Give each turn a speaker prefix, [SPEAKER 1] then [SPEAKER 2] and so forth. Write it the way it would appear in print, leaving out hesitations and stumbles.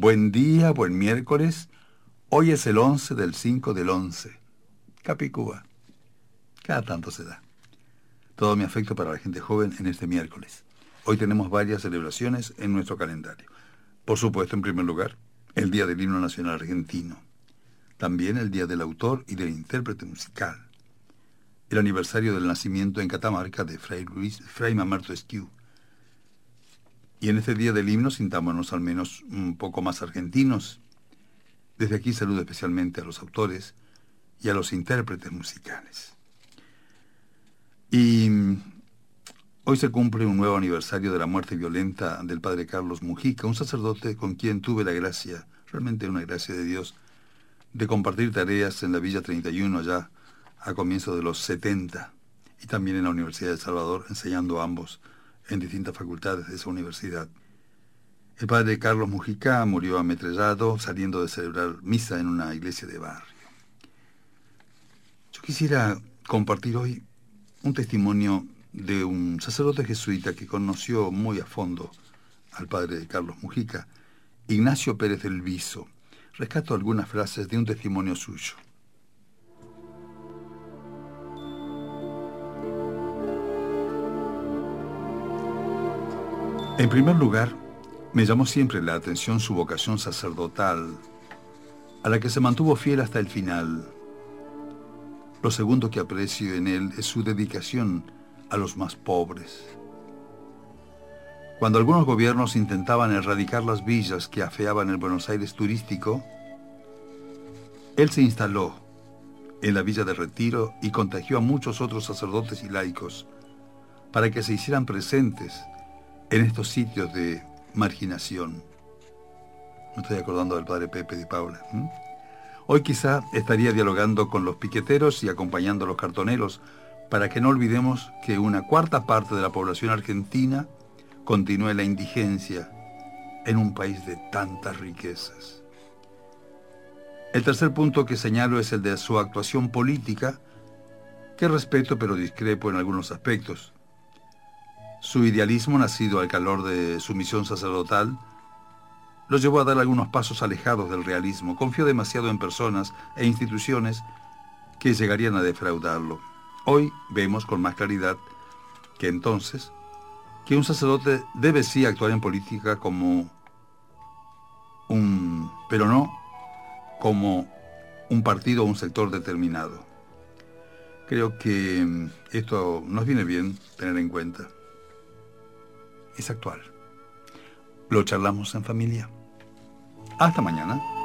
[SPEAKER 1] Buen día, buen miércoles. Hoy es el 11 del 5 del 11. Capicúa. Cada tanto se da. Todo mi afecto para la gente joven en este miércoles. Hoy tenemos varias celebraciones en nuestro calendario. Por supuesto, en primer lugar, el Día del Himno Nacional Argentino. También el Día del Autor y del Intérprete Musical. El aniversario del nacimiento en Catamarca de Fray Mamerto Esquiú. Y en este Día del Himno sintámonos al menos un poco más argentinos. Desde aquí saludo especialmente a los autores y a los intérpretes musicales. Y hoy se cumple un nuevo aniversario de la muerte violenta del padre Carlos Mujica, un sacerdote con quien tuve la gracia, realmente una gracia de Dios, de compartir tareas en la Villa 31 allá a comienzos de los 70 y también en la Universidad de El Salvador, enseñando a ambos en distintas facultades de esa universidad. El padre Carlos Mujica murió ametrallado saliendo de celebrar misa en una iglesia de barrio. Yo quisiera compartir hoy un testimonio de un sacerdote jesuita que conoció muy a fondo al padre Carlos Mujica, Ignacio Pérez del Viso. Rescato algunas frases de un testimonio suyo. En primer lugar, me llamó siempre la atención su vocación sacerdotal, a la que se mantuvo fiel hasta el final. Lo segundo que aprecio en él es su dedicación a los más pobres. Cuando algunos gobiernos intentaban erradicar las villas que afeaban el Buenos Aires turístico, él se instaló en la Villa de Retiro y contagió a muchos otros sacerdotes y laicos para que se hicieran presentes en estos sitios de marginación. Me estoy acordando del padre Pepe de Paula. Hoy quizá estaría dialogando con los piqueteros y acompañando a los cartoneros para que no olvidemos que una cuarta parte de la población argentina continúa en la indigencia en un país de tantas riquezas. El tercer punto que señalo es el de su actuación política, que respeto pero discrepo en algunos aspectos. Su idealismo, nacido al calor de su misión sacerdotal, lo llevó a dar algunos pasos alejados del realismo. Confió demasiado en personas e instituciones que llegarían a defraudarlo. Hoy vemos con más claridad que entonces que un sacerdote debe sí actuar en política pero no como un partido o un sector determinado. Creo que esto nos viene bien tener en cuenta. Es actual. Lo charlamos en familia. Hasta mañana.